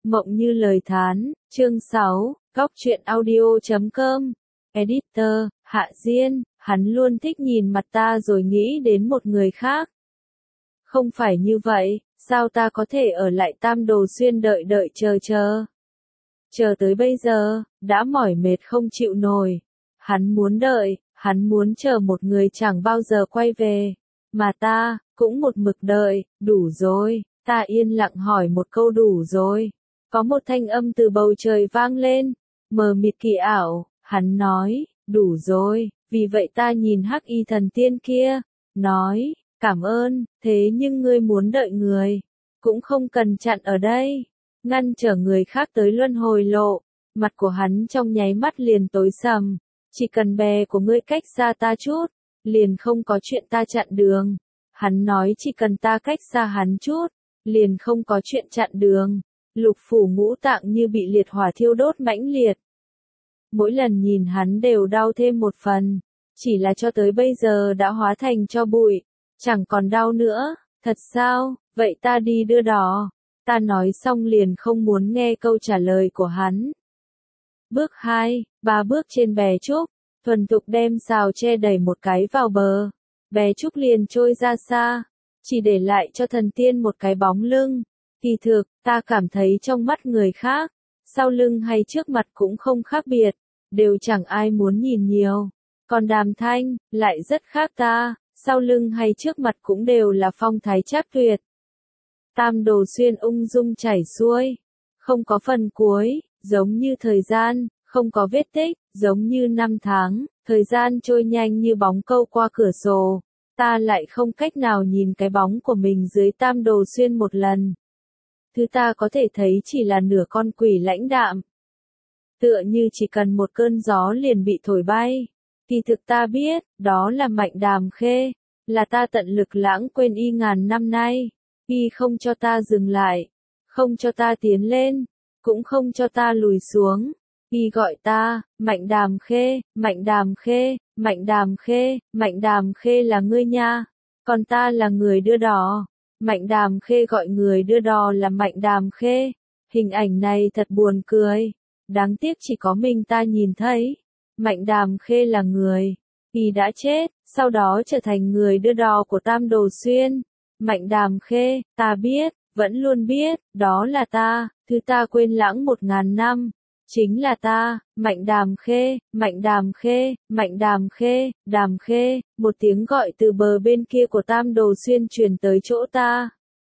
Mộng như lời thán, chương 6, góc truyện audio.com. Editor, Hạ Diên, hắn luôn thích nhìn mặt ta rồi nghĩ đến một người khác. Không phải như vậy, sao ta có thể ở lại Tam Đồ Xuyên đợi chờ. Chờ tới bây giờ, đã mỏi mệt không chịu nổi. Hắn muốn đợi, hắn muốn chờ một người chẳng bao giờ quay về. Mà ta, cũng một mực đợi, đủ rồi. Ta yên lặng hỏi một câu đủ rồi. Có một thanh âm từ bầu trời vang lên, mờ mịt kỳ ảo, hắn nói, đủ rồi, vì vậy ta nhìn Hắc Y thần tiên kia, nói, cảm ơn, thế nhưng ngươi muốn đợi người, cũng không cần chặn ở đây, ngăn trở người khác tới luân hồi lộ, mặt của hắn trong nháy mắt liền tối sầm, chỉ cần bè của ngươi cách xa ta chút, liền không có chuyện ta chặn đường, hắn nói chỉ cần ta cách xa hắn chút, liền không có chuyện chặn đường. Lục phủ ngũ tạng như bị liệt hỏa thiêu đốt mãnh liệt. Mỗi lần nhìn hắn đều đau thêm một phần, chỉ là cho tới bây giờ đã hóa thành tro bụi, chẳng còn đau nữa, thật sao, vậy ta đi đưa đò. Ta nói xong liền không muốn nghe câu trả lời của hắn. Bước 2, 3 bước trên bè trúc, thuần thục đem sào che đẩy một cái vào bờ, bè trúc liền trôi ra xa, chỉ để lại cho thần tiên một cái bóng lưng. Kỳ thực, ta cảm thấy trong mắt người khác, sau lưng hay trước mặt cũng không khác biệt, đều chẳng ai muốn nhìn nhiều. Còn Đàm Thanh, lại rất khác ta, sau lưng hay trước mặt cũng đều là phong thái trác tuyệt. Tam Đồ Xuyên ung dung chảy xuôi, không có phần cuối, giống như thời gian, không có vết tích, giống như năm tháng, thời gian trôi nhanh như bóng câu qua cửa sổ. Ta lại không cách nào nhìn cái bóng của mình dưới Tam Đồ Xuyên một lần. Thứ ta có thể thấy chỉ là nửa con quỷ lãnh đạm. Tựa như chỉ cần một cơn gió liền bị thổi bay. Kỳ thực ta biết, đó là Mạnh Đàm Khê, là ta tận lực lãng quên y ngàn năm nay. Y không cho ta dừng lại, không cho ta tiến lên, cũng không cho ta lùi xuống. Y gọi ta, Mạnh Đàm Khê, Mạnh Đàm Khê, Mạnh Đàm Khê, Mạnh Đàm Khê là ngươi nha, còn ta là người đưa đò. Mạnh Đàm Khê gọi người đưa đò là Mạnh Đàm Khê. Hình ảnh này thật buồn cười. Đáng tiếc chỉ có mình ta nhìn thấy. Mạnh Đàm Khê là người. Y đã chết, sau đó trở thành người đưa đò của Tam Đồ Xuyên. Mạnh Đàm Khê, ta biết, vẫn luôn biết, đó là ta, thứ ta quên lãng 1000 năm. Chính là ta, Mạnh Đàm Khê, Mạnh Đàm Khê, Mạnh Đàm Khê, Đàm Khê, một tiếng gọi từ bờ bên kia của Tam Đồ Xuyên truyền tới chỗ ta.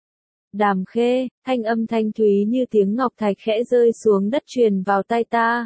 Đàm Khê, thanh âm thanh thúy như tiếng ngọc thạch khẽ rơi xuống đất truyền vào tai ta.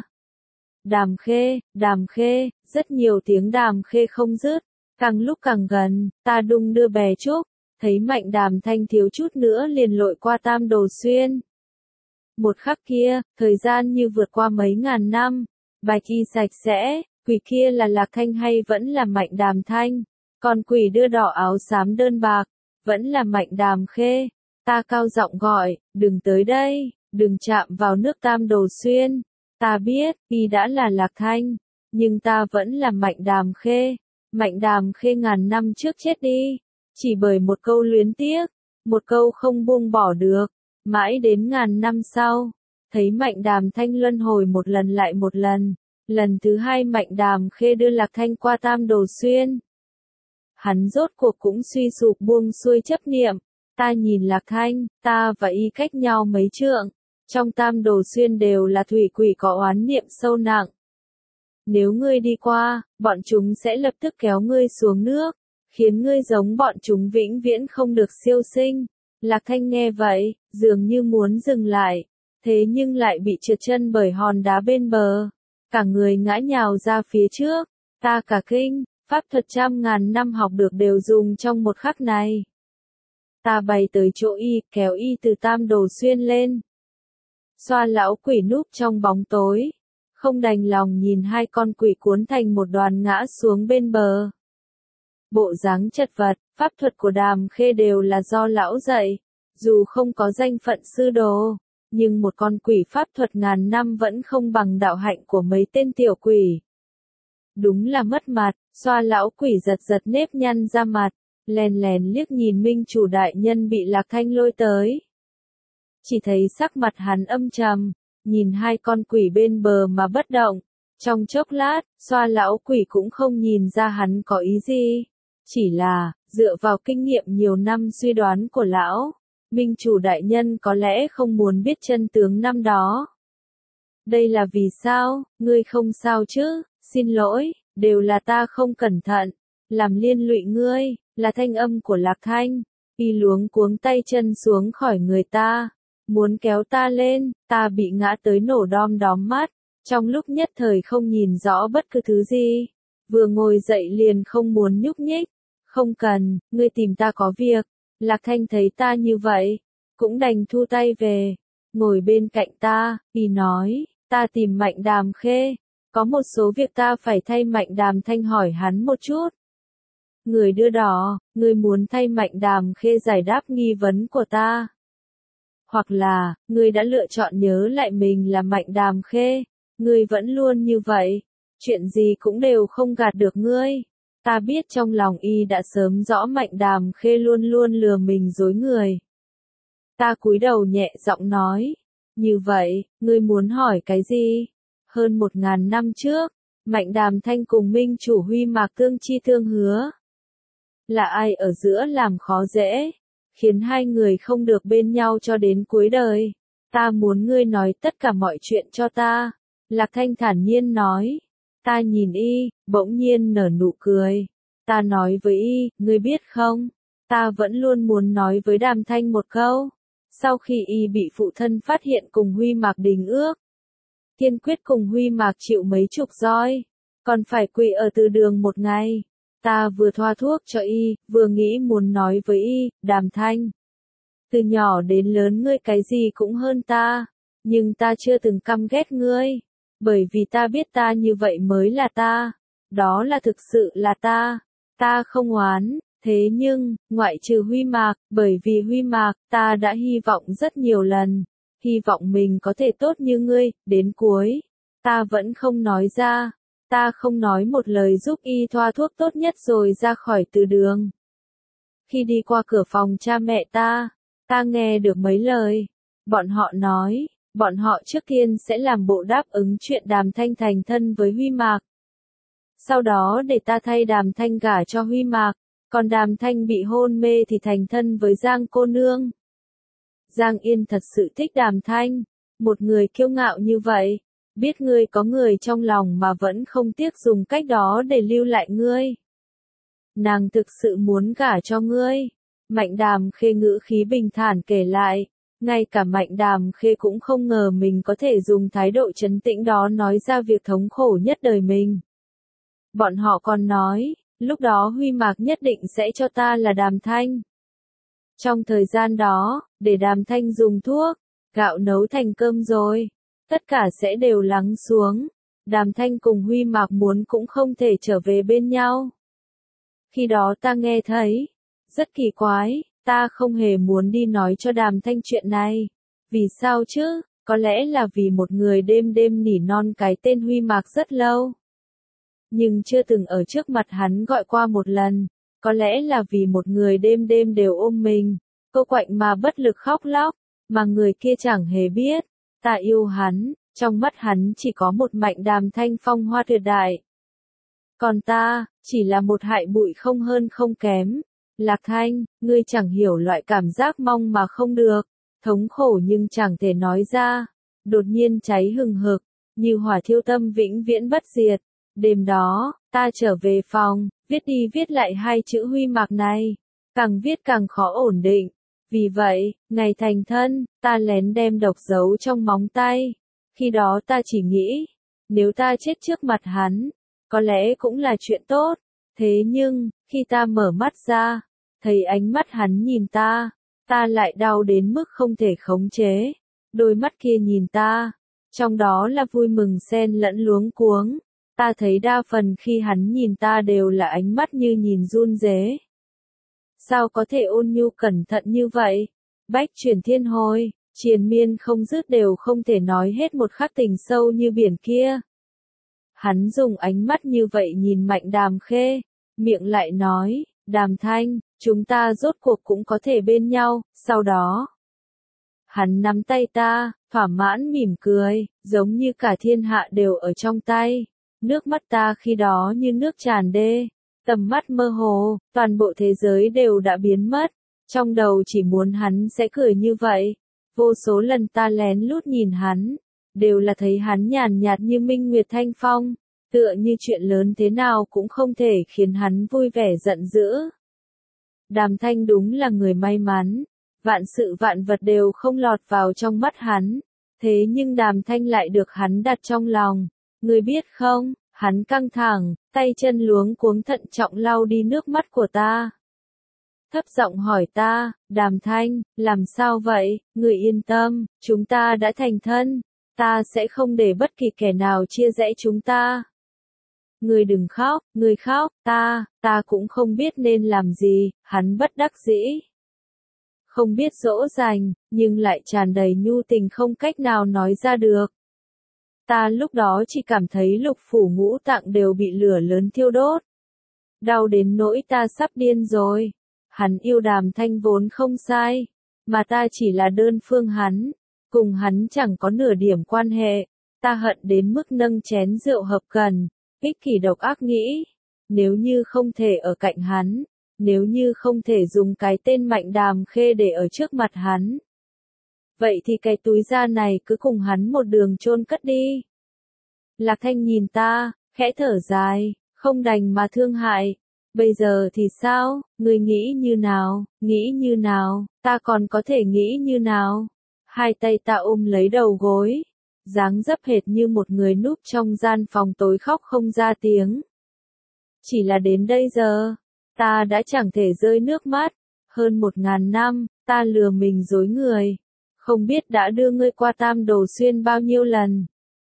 Đàm Khê, rất nhiều tiếng Đàm Khê không dứt, càng lúc càng gần, ta đung đưa bè trúc, thấy Mạnh Đàm Thanh thiếu chút nữa liền lội qua Tam Đồ Xuyên. Một khắc kia, thời gian như vượt qua mấy ngàn năm, bạch y sạch sẽ, quỷ kia là Lạc Thanh hay vẫn là Mạnh Đàm Thanh, còn quỷ đưa đỏ áo xám đơn bạc, vẫn là Mạnh Đàm Khê. Ta cao giọng gọi, đừng tới đây, đừng chạm vào nước Tam Đồ Xuyên. Ta biết, y đã là Lạc Thanh, nhưng ta vẫn là Mạnh Đàm Khê. Mạnh Đàm Khê ngàn năm trước chết đi, chỉ bởi một câu luyến tiếc, một câu không buông bỏ được. Mãi đến ngàn năm sau, thấy Mạnh Đàm Thanh luân hồi một lần lại một lần, lần thứ 2 Mạnh Đàm Khê đưa Lạc Thanh qua Tam Đồ Xuyên. Hắn rốt cuộc cũng suy sụp buông xuôi chấp niệm, ta nhìn Lạc Thanh, ta và y cách nhau mấy trượng, trong Tam Đồ Xuyên đều là thủy quỷ có oán niệm sâu nặng. Nếu ngươi đi qua, bọn chúng sẽ lập tức kéo ngươi xuống nước, khiến ngươi giống bọn chúng vĩnh viễn không được siêu sinh. Lạc Thanh nghe vậy, dường như muốn dừng lại, thế nhưng lại bị trượt chân bởi hòn đá bên bờ. Cả người ngã nhào ra phía trước, ta cả kinh, pháp thuật trăm ngàn năm học được đều dùng trong một khắc này. Ta bay tới chỗ y, kéo y từ Tam Đồ Xuyên lên. Xoa lão quỷ núp trong bóng tối, không đành lòng nhìn hai con quỷ cuốn thành một đoàn ngã xuống bên bờ. Bộ dáng chật vật, pháp thuật của Đàm Khê đều là do lão dạy, dù không có danh phận sư đồ, nhưng một con quỷ pháp thuật ngàn năm vẫn không bằng đạo hạnh của mấy tên tiểu quỷ. Đúng là mất mặt, xoa lão quỷ giật nếp nhăn ra mặt, lèn liếc nhìn minh chủ đại nhân bị Lạc Thanh lôi tới. chỉ thấy sắc mặt hắn âm trầm, nhìn hai con quỷ bên bờ mà bất động. Trong chốc lát, Xoa lão quỷ cũng không nhìn ra hắn có ý gì. Chỉ là, dựa vào kinh nghiệm nhiều năm suy đoán của lão, minh chủ đại nhân có lẽ không muốn biết chân tướng năm đó. Đây là vì sao, ngươi không sao chứ, xin lỗi, đều là ta không cẩn thận, làm liên lụy ngươi, là thanh âm của Lạc Thanh. Y luống cuống tay chân xuống khỏi người ta, muốn kéo ta lên, ta bị ngã tới nổ đom đóm mắt, trong lúc nhất thời không nhìn rõ bất cứ thứ gì. Vừa ngồi dậy liền không muốn nhúc nhích. Không cần, ngươi tìm ta có việc. Lạc Thanh thấy ta như vậy, cũng đành thu tay về, ngồi bên cạnh ta, Y nói, ta tìm Mạnh Đàm Khê, có một số việc ta phải thay Mạnh Đàm Thanh hỏi hắn một chút. Người đưa đỏ, ngươi muốn thay Mạnh Đàm Khê giải đáp nghi vấn của ta. Hoặc là, ngươi đã lựa chọn nhớ lại mình là Mạnh Đàm Khê, ngươi vẫn luôn như vậy, chuyện gì cũng đều không gạt được ngươi. Ta biết trong lòng Y đã sớm rõ Mạnh Đàm Khê luôn luôn lừa mình dối người. Ta cúi đầu nhẹ giọng nói, như vậy, ngươi muốn hỏi cái gì? Hơn 1000 năm trước, Mạnh Đàm Thanh cùng Minh chủ Huy Mạc tương chi tương hứa. Là ai ở giữa làm khó dễ, khiến hai người không được bên nhau cho đến cuối đời? Ta muốn ngươi nói tất cả mọi chuyện cho ta. Lạc Thanh thản nhiên nói. Ta nhìn Y, bỗng nhiên nở nụ cười. Ta nói với Y, ngươi biết không? Ta vẫn luôn muốn nói với Đàm Thanh một câu. Sau khi Y bị phụ thân phát hiện cùng Huy Mạc đình ước, kiên quyết cùng Huy Mạc chịu mấy chục roi, còn phải quỳ ở từ đường một ngày. Ta vừa thoa thuốc cho Y, vừa nghĩ muốn nói với Y, Đàm Thanh. Từ nhỏ đến lớn ngươi cái gì cũng hơn ta, nhưng ta chưa từng căm ghét ngươi, bởi vì ta biết ta như vậy mới là ta, đó là thực sự là ta không oán. Thế nhưng, ngoại trừ Huy Mạc, bởi vì Huy Mạc, ta đã hy vọng rất nhiều lần, hy vọng mình có thể tốt như ngươi, đến cuối, ta vẫn không nói ra, ta không nói một lời giúp Y thoa thuốc tốt nhất rồi ra khỏi từ đường. Khi đi qua cửa phòng cha mẹ ta nghe được mấy lời, bọn họ nói, bọn họ trước tiên sẽ làm bộ đáp ứng chuyện Đàm Thanh thành thân với Huy Mạc. Sau đó để ta thay Đàm Thanh gả cho Huy Mạc. Còn Đàm Thanh bị hôn mê thì thành thân với Giang cô nương. Giang Yên thật sự thích Đàm Thanh, một người kiêu ngạo như vậy, biết ngươi có người trong lòng mà vẫn không tiếc dùng cách đó để lưu lại ngươi. Nàng thực sự muốn gả cho ngươi. Mạnh Đàm Khê ngữ khí bình thản kể lại, ngay cả Mạnh Đàm Khê cũng không ngờ mình có thể dùng thái độ trấn tĩnh đó nói ra việc thống khổ nhất đời mình. Bọn họ còn nói, lúc đó Huy Mạc nhất định sẽ cho ta là Đàm Thanh. Trong thời gian đó, để Đàm Thanh dùng thuốc, gạo nấu thành cơm rồi, tất cả sẽ đều lắng xuống. Đàm Thanh cùng Huy Mạc muốn cũng không thể trở về bên nhau. Khi đó ta nghe thấy, rất kỳ quái, ta không hề muốn đi nói cho Đàm Thanh chuyện này. Vì sao chứ? Có lẽ là vì một người đêm đêm nỉ non cái tên Huy Mạc rất lâu. Nhưng chưa từng ở trước mặt hắn gọi qua một lần, có lẽ là vì một người đêm đêm đều ôm mình, cô quạnh mà bất lực khóc lóc, mà người kia chẳng hề biết, ta yêu hắn, trong mắt hắn chỉ có một Mạnh Đàm Thanh phong hoa tuyệt đại. Còn ta, chỉ là một hại bụi không hơn không kém. Lạc Thanh, ngươi chẳng hiểu loại cảm giác mong mà không được, thống khổ nhưng chẳng thể nói ra, đột nhiên cháy hừng hực, như hỏa thiêu tâm vĩnh viễn bất diệt. Đêm đó, ta trở về phòng, viết đi viết lại hai chữ Huy Mạc này, càng viết càng khó ổn định. Vì vậy, ngày thành thân, ta lén đem độc giấu trong móng tay. Khi đó ta chỉ nghĩ, nếu ta chết trước mặt hắn, có lẽ cũng là chuyện tốt. Thế nhưng, khi ta mở mắt ra, thấy ánh mắt hắn nhìn ta lại đau đến mức không thể khống chế. Đôi mắt kia nhìn ta, trong đó là vui mừng xen lẫn luống cuống. Ta thấy đa phần khi hắn nhìn ta đều là ánh mắt như nhìn run rế. Sao có thể ôn nhu cẩn thận như vậy? Bách chuyển thiên hồi, triền miên không dứt đều không thể nói hết một khắc tình sâu như biển kia. Hắn dùng ánh mắt như vậy nhìn Mạnh Đàm Khê, miệng lại nói, Đàm Thanh, chúng ta rốt cuộc cũng có thể bên nhau, sau đó. Hắn nắm tay ta, thỏa mãn mỉm cười, giống như cả thiên hạ đều ở trong tay. Nước mắt ta khi đó như nước tràn đê, tầm mắt mơ hồ, toàn bộ thế giới đều đã biến mất. Trong đầu chỉ muốn hắn sẽ cười như vậy. Vô số lần ta lén lút nhìn hắn, đều là thấy hắn nhàn nhạt như minh nguyệt thanh phong, tựa như chuyện lớn thế nào cũng không thể khiến hắn vui vẻ giận dữ. Đàm Thanh đúng là người may mắn, vạn sự vạn vật đều không lọt vào trong mắt hắn, thế nhưng Đàm Thanh lại được hắn đặt trong lòng. Ngươi biết không, hắn căng thẳng, tay chân luống cuống thận trọng lau đi nước mắt của ta. Thấp giọng hỏi ta, Đàm Thanh, làm sao vậy, người yên tâm, chúng ta đã thành thân, ta sẽ không để bất kỳ kẻ nào chia rẽ chúng ta. Người đừng khóc, người khóc, ta cũng không biết nên làm gì, hắn bất đắc dĩ. Không biết dỗ dành, nhưng lại tràn đầy nhu tình không cách nào nói ra được. Ta lúc đó chỉ cảm thấy lục phủ ngũ tạng đều bị lửa lớn thiêu đốt. Đau đến nỗi ta sắp điên rồi. Hắn yêu Đàm Thanh vốn không sai, mà ta chỉ là đơn phương hắn, cùng hắn chẳng có nửa điểm quan hệ. Ta hận đến mức nâng chén rượu hợp cần, ích kỷ độc ác nghĩ, nếu như không thể ở cạnh hắn, nếu như không thể dùng cái tên Mạnh Đàm Khê để ở trước mặt hắn, vậy thì cái túi da này cứ cùng hắn một đường chôn cất đi. Lạc Thanh nhìn ta, khẽ thở dài, không đành mà thương hại. Bây giờ thì sao, ngươi nghĩ như nào, ta còn có thể nghĩ như nào? Hai tay ta ôm lấy đầu gối, dáng dấp hệt như một người núp trong gian phòng tối khóc không ra tiếng. Chỉ là đến đây giờ, ta đã chẳng thể rơi nước mắt, hơn 1000 năm, ta lừa mình dối người, không biết đã đưa ngươi qua Tam Đồ Xuyên bao nhiêu lần.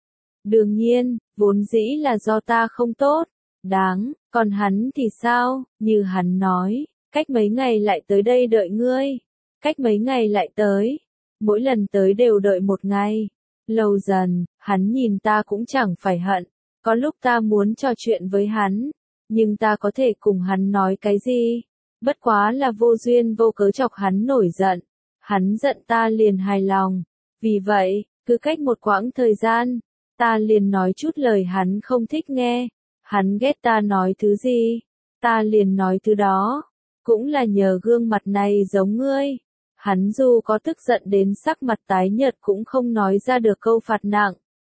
Đương nhiên, vốn dĩ là do ta không tốt. Đáng, còn hắn thì sao, như hắn nói, cách mấy ngày lại tới đây đợi ngươi, cách mấy ngày lại tới, mỗi lần tới đều đợi một ngày, lâu dần, hắn nhìn ta cũng chẳng phải hận, có lúc ta muốn trò chuyện với hắn, nhưng ta có thể cùng hắn nói cái gì, bất quá là vô duyên vô cớ chọc hắn nổi giận, hắn giận ta liền hài lòng, vì vậy, cứ cách một quãng thời gian, ta liền nói chút lời hắn không thích nghe. Hắn ghét ta nói thứ gì, ta liền nói thứ đó, cũng là nhờ gương mặt này giống ngươi. Hắn dù có tức giận đến sắc mặt tái nhợt cũng không nói ra được câu phạt nặng.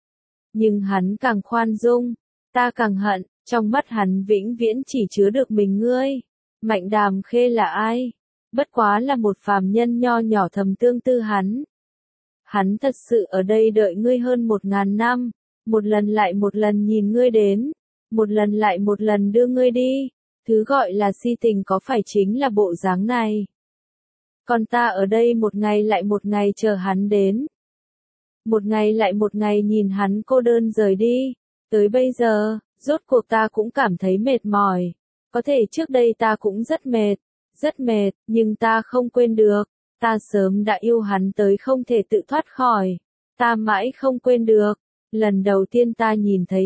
Nhưng hắn càng khoan dung, ta càng hận, trong mắt hắn vĩnh viễn chỉ chứa được mình ngươi. Mạnh Đàm Khê là ai? Bất quá là một phàm nhân nho nhỏ thầm tương tư hắn. Hắn thật sự ở đây đợi ngươi hơn 1000 năm, một lần lại một lần nhìn ngươi đến. Một lần lại một lần đưa ngươi đi, thứ gọi là si tình có phải chính là bộ dáng này. Còn ta ở đây một ngày lại một ngày chờ hắn đến. Một ngày lại một ngày nhìn hắn cô đơn rời đi. Tới bây giờ, rốt cuộc ta cũng cảm thấy mệt mỏi. Có thể trước đây ta cũng rất mệt, nhưng ta không quên được. Ta sớm đã yêu hắn tới không thể tự thoát khỏi. Ta mãi không quên được. Lần đầu tiên ta nhìn thấy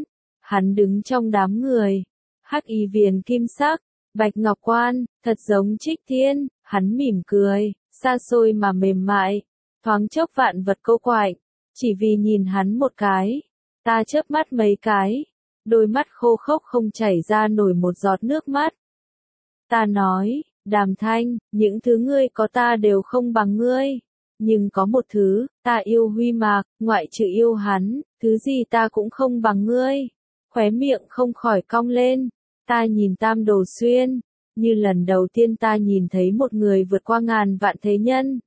hắn đứng trong đám người, hắc y viền kim sắc, bạch ngọc quan, thật giống Trích Thiên, hắn mỉm cười, xa xôi mà mềm mại, thoáng chốc vạn vật cô quạnh, chỉ vì nhìn hắn một cái, ta chớp mắt mấy cái, đôi mắt khô khốc không chảy ra nổi một giọt nước mắt. Ta nói, Đàm Thanh, những thứ ngươi có ta đều không bằng ngươi, nhưng có một thứ, ta yêu Huy Mạc, ngoại trừ yêu hắn, thứ gì ta cũng không bằng ngươi. Khóe miệng không khỏi cong lên, ta nhìn Tam Đồ Xuyên, như lần đầu tiên ta nhìn thấy một người vượt qua ngàn vạn thế nhân.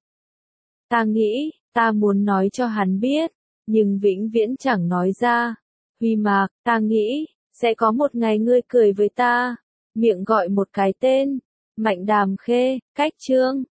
Ta nghĩ, ta muốn nói cho hắn biết, nhưng vĩnh viễn chẳng nói ra. Huy Mạc, ta nghĩ, sẽ có một ngày ngươi cười với ta, miệng gọi một cái tên, Mạnh Đàm Khê, cách chương.